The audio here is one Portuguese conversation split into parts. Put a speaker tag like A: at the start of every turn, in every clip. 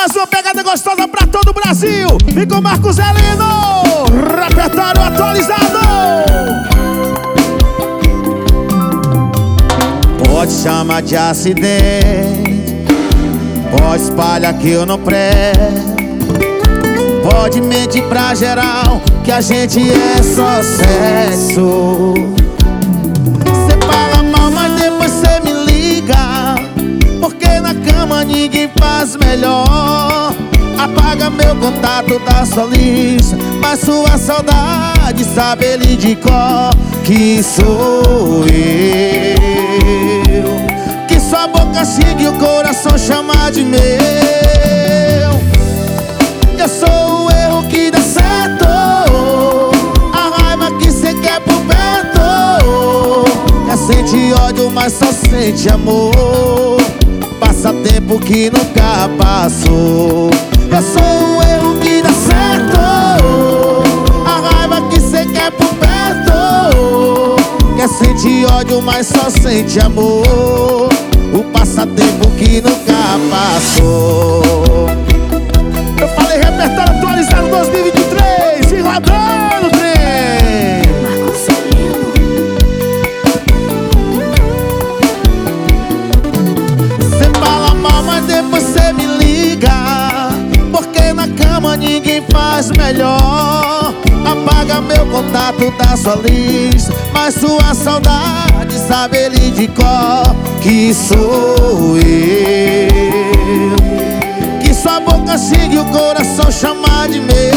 A: Mais uma pegada gostosa pra todo o Brasil. E com Marcos Heleno, repertório atualizado. Pode chamar de acidente, pode espalhar que eu não presto, pode mentir pra geral que a gente é só sexo. Cê fala mal, mas depois cê me liga, porque na cama ninguém faz melhor. Apaga meu contato da sua lista, mas sua saudade sabe ele de cor. Que sou eu, que sua boca xingue e o coração chama de meu. Eu sou o erro que dá certo, a raiva que cê quer por perto. Quer sente ódio, mas só sente amor. Passatempo que nunca passou. Eu sou o erro que dá certo, a raiva que cê quer por perto. Quer sente ódio, mas só sente amor. O passatempo que nunca passou. Eu falei repertório atualizado 2023 e rodando o trem.
B: Marcos Heleno.
A: Cê fala mal, mas depois cê me liga, porque na cama ninguém faz melhor. Apaga meu contato da sua lista, mas sua saudade sabe ele de cor. Que sou eu, que sua boca xingue e o coração chama de meu.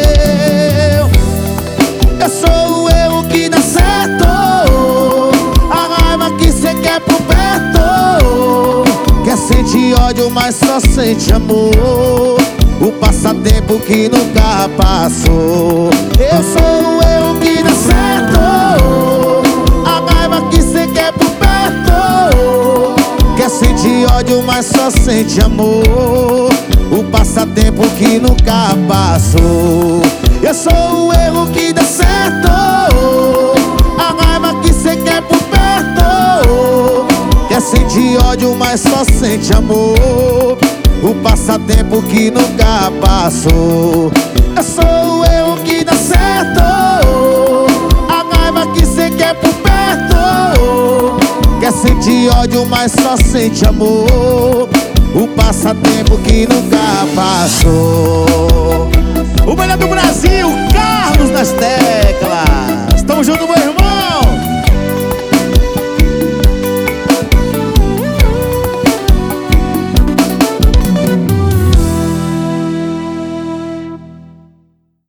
A: Eu sou o erro que dá certo, a raiva que cê quer por perto. Quer sente ódio, mas só sente amor. O passatempo que nunca passou. Eu sou o erro que dá certo, a raiva que cê quer por perto. Quer sente ódio, mas só sente amor. O passatempo que nunca passou. Eu sou o erro que dá certo, a raiva que cê quer por perto. Quer sente ódio, mas só sente amor. O passatempo que nunca passou. Eu sou o erro que dá certo, a raiva que cê quer por perto. Quer sentir ódio, mas só sente amor. O passatempo que nunca passou. O melhor do Brasil, Carlos nas teclas. Tamo junto, meu irmão.